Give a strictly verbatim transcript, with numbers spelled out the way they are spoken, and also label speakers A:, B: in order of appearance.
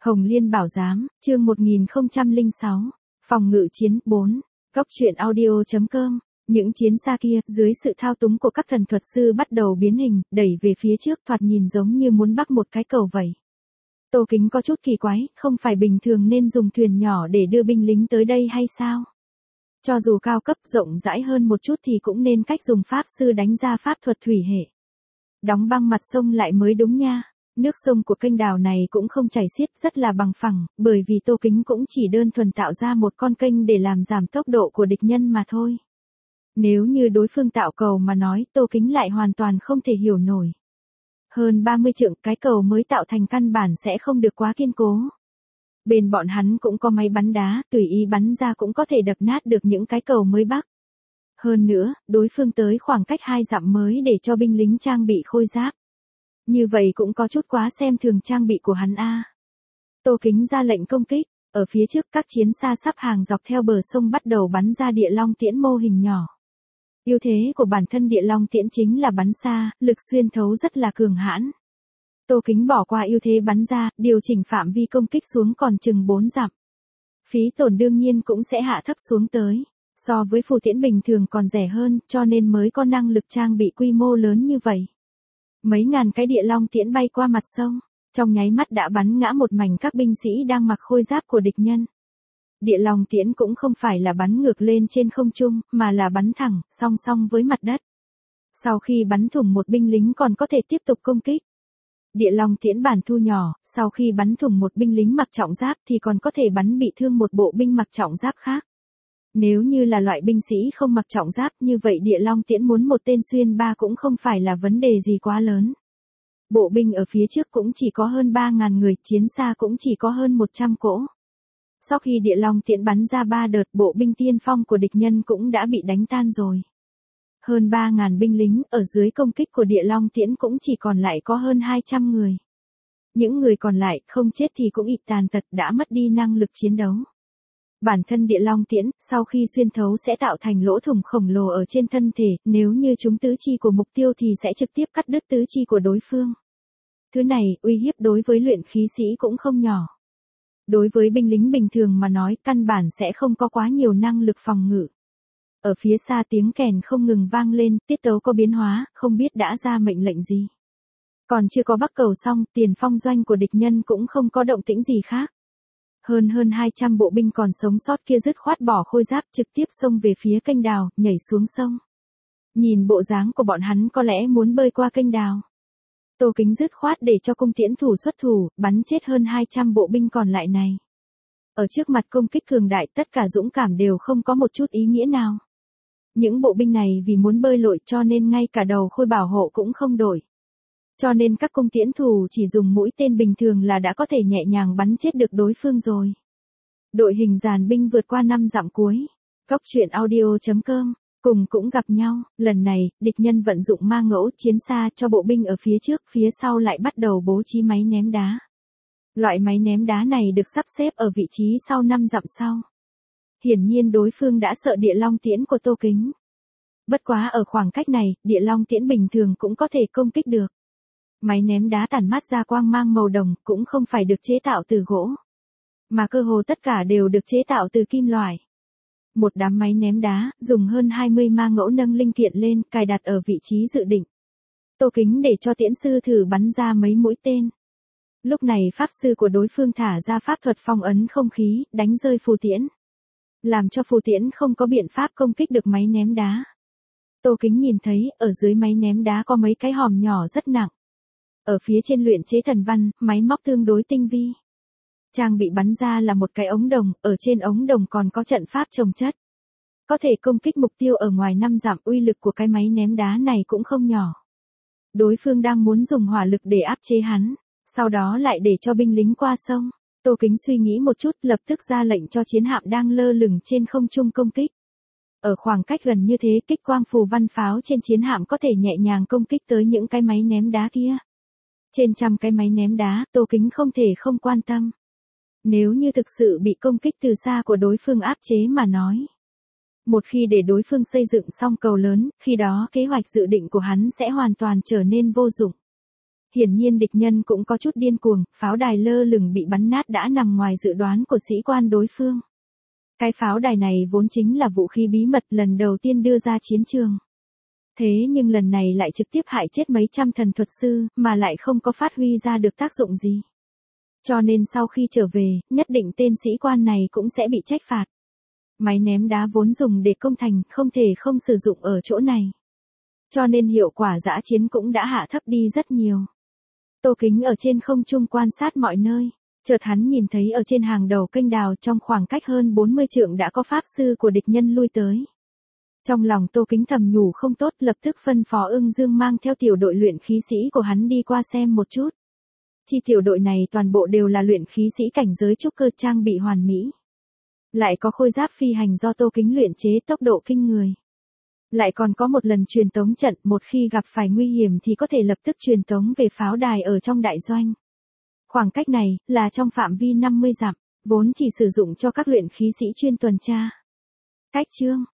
A: Hồng Liên Bảo Giám, chương một nghìn không trăm lẻ sáu, Phòng ngự chiến bốn, Góc truyện audio.com. Những chiến xa kia, dưới sự thao túng của các thần thuật sư bắt đầu biến hình, đẩy về phía trước thoạt nhìn giống như muốn bắc một cái cầu vậy. Tô Kính có chút kỳ quái, không phải bình thường nên dùng thuyền nhỏ để đưa binh lính tới đây hay sao? Cho dù cao cấp rộng rãi hơn một chút thì cũng nên cách dùng pháp sư đánh ra pháp thuật thủy hệ. Đóng băng mặt sông lại mới đúng nha. Nước sông của kênh đào này cũng không chảy xiết, rất là bằng phẳng, bởi vì Tô Kính cũng chỉ đơn thuần tạo ra một con kênh để làm giảm tốc độ của địch nhân mà thôi. Nếu như đối phương tạo cầu mà nói, Tô Kính lại hoàn toàn không thể hiểu nổi. Hơn ba mươi trượng, cái cầu mới tạo thành căn bản sẽ không được quá kiên cố. Bên bọn hắn cũng có máy bắn đá, tùy ý bắn ra cũng có thể đập nát được những cái cầu mới bắc. Hơn nữa, đối phương tới khoảng cách hai dặm mới để cho binh lính trang bị khôi giáp. Như vậy cũng có chút quá xem thường trang bị của hắn a. Tô Kính ra lệnh công kích, ở phía trước các chiến xa sắp hàng dọc theo bờ sông bắt đầu bắn ra địa long tiễn mô hình nhỏ. Ưu thế của bản thân địa long tiễn chính là bắn xa, lực xuyên thấu rất là cường hãn. Tô Kính bỏ qua ưu thế bắn ra, điều chỉnh phạm vi công kích xuống còn chừng bốn dặm. Phí tổn đương nhiên cũng sẽ hạ thấp xuống tới, so với phù tiễn bình thường còn rẻ hơn, cho nên mới có năng lực trang bị quy mô lớn như vậy. Mấy ngàn cái địa long tiễn bay qua mặt sông, trong nháy mắt đã bắn ngã một mảnh các binh sĩ đang mặc khôi giáp của địch nhân. Địa long tiễn cũng không phải là bắn ngược lên trên không trung, mà là bắn thẳng, song song với mặt đất. Sau khi bắn thủng một binh lính còn có thể tiếp tục công kích. Địa long tiễn bản thu nhỏ, sau khi bắn thủng một binh lính mặc trọng giáp thì còn có thể bắn bị thương một bộ binh mặc trọng giáp khác. Nếu như là loại binh sĩ không mặc trọng giáp như vậy địa long tiễn muốn một tên xuyên ba cũng không phải là vấn đề gì quá lớn. Bộ binh ở phía trước cũng chỉ có hơn ba ngàn người, chiến xa cũng chỉ có hơn một trăm cỗ. Sau khi địa long tiễn bắn ra ba đợt, bộ binh tiên phong của địch nhân cũng đã bị đánh tan rồi. Hơn ba ngàn binh lính ở dưới công kích của địa long tiễn cũng chỉ còn lại có hơn hai trăm người. Những người còn lại không chết thì cũng ị tàn tật, đã mất đi năng lực chiến đấu. Bản thân địa long tiễn, sau khi xuyên thấu sẽ tạo thành lỗ thủng khổng lồ ở trên thân thể, nếu như trúng tứ chi của mục tiêu thì sẽ trực tiếp cắt đứt tứ chi của đối phương. Thứ này, uy hiếp đối với luyện khí sĩ cũng không nhỏ. Đối với binh lính bình thường mà nói, căn bản sẽ không có quá nhiều năng lực phòng ngự. Ở phía xa tiếng kèn không ngừng vang lên, tiết tấu có biến hóa, không biết đã ra mệnh lệnh gì. Còn chưa có bắc cầu xong, tiền phong doanh của địch nhân cũng không có động tĩnh gì khác. Hơn hơn hai trăm bộ binh còn sống sót kia dứt khoát bỏ khôi giáp trực tiếp xông về phía kênh đào, nhảy xuống sông. Nhìn bộ dáng của bọn hắn có lẽ muốn bơi qua kênh đào. Tô Kính dứt khoát để cho cung tiễn thủ xuất thủ, bắn chết hơn hai trăm bộ binh còn lại này. Ở trước mặt công kích cường đại tất cả dũng cảm đều không có một chút ý nghĩa nào. Những bộ binh này vì muốn bơi lội cho nên ngay cả đầu khôi bảo hộ cũng không đổi. Cho nên các cung tiễn thủ chỉ dùng mũi tên bình thường là đã có thể nhẹ nhàng bắn chết được đối phương rồi. Đội hình dàn binh vượt qua năm dặm cuối. Góc truyện audio.com. Cùng cũng gặp nhau, lần này, địch nhân vận dụng ma ngẫu chiến xa cho bộ binh ở phía trước, phía sau lại bắt đầu bố trí máy ném đá. Loại máy ném đá này được sắp xếp ở vị trí sau năm dặm sau. Hiển nhiên đối phương đã sợ địa long tiễn của Tô Kính. Bất quá ở khoảng cách này, địa long tiễn bình thường cũng có thể công kích được. Máy ném đá tản mát ra quang mang màu đồng, cũng không phải được chế tạo từ gỗ, mà cơ hồ tất cả đều được chế tạo từ kim loại. Một đám máy ném đá, dùng hơn hai mươi ma ngẫu nâng linh kiện lên, cài đặt ở vị trí dự định. Tô Kính để cho tiễn sư thử bắn ra mấy mũi tên. Lúc này pháp sư của đối phương thả ra pháp thuật phong ấn không khí, đánh rơi phù tiễn. Làm cho phù tiễn không có biện pháp công kích được máy ném đá. Tô Kính nhìn thấy, ở dưới máy ném đá có mấy cái hòm nhỏ rất nặng. Ở phía trên luyện chế thần văn, máy móc tương đối tinh vi. Trang bị bắn ra là một cái ống đồng, ở trên ống đồng còn có trận pháp chồng chất. Có thể công kích mục tiêu ở ngoài năm dặm, uy lực của cái máy ném đá này cũng không nhỏ. Đối phương đang muốn dùng hỏa lực để áp chế hắn, sau đó lại để cho binh lính qua sông. Tô Kính suy nghĩ một chút, lập tức ra lệnh cho chiến hạm đang lơ lửng trên không trung công kích. Ở khoảng cách gần như thế, kích quang phù văn pháo trên chiến hạm có thể nhẹ nhàng công kích tới những cái máy ném đá kia. Trên trăm cái máy ném đá, Tô Kính không thể không quan tâm. Nếu như thực sự bị công kích từ xa của đối phương áp chế mà nói. Một khi để đối phương xây dựng xong cầu lớn, khi đó kế hoạch dự định của hắn sẽ hoàn toàn trở nên vô dụng. hiển nhiên địch nhân cũng có chút điên cuồng, pháo đài lơ lửng bị bắn nát đã nằm ngoài dự đoán của sĩ quan đối phương. Cái pháo đài này vốn chính là vũ khí bí mật lần đầu tiên đưa ra chiến trường. Thế nhưng lần này lại trực tiếp hại chết mấy trăm thần thuật sư, mà lại không có phát huy ra được tác dụng gì. Cho nên sau khi trở về, nhất định tên sĩ quan này cũng sẽ bị trách phạt. Máy ném đá vốn dùng để công thành, không thể không sử dụng ở chỗ này. Cho nên hiệu quả dã chiến cũng đã hạ thấp đi rất nhiều. Tô Kính ở trên không trung quan sát mọi nơi. Chợt hắn nhìn thấy ở trên hàng đầu kênh đào trong khoảng cách hơn bốn mươi trượng đã có pháp sư của địch nhân lui tới. Trong lòng Tô Kính thầm nhủ không tốt, lập tức phân phó Ưng Dương mang theo tiểu đội luyện khí sĩ của hắn đi qua xem một chút. Chi tiểu đội này toàn bộ đều là luyện khí sĩ cảnh giới trúc cơ trang bị hoàn mỹ. Lại có khôi giáp phi hành do Tô Kính luyện chế tốc độ kinh người. Lại còn có một lần truyền tống trận, một khi gặp phải nguy hiểm thì có thể lập tức truyền tống về pháo đài ở trong đại doanh. Khoảng cách này là trong phạm vi năm mươi dặm, vốn chỉ sử dụng cho các luyện khí sĩ chuyên tuần tra. Cách chương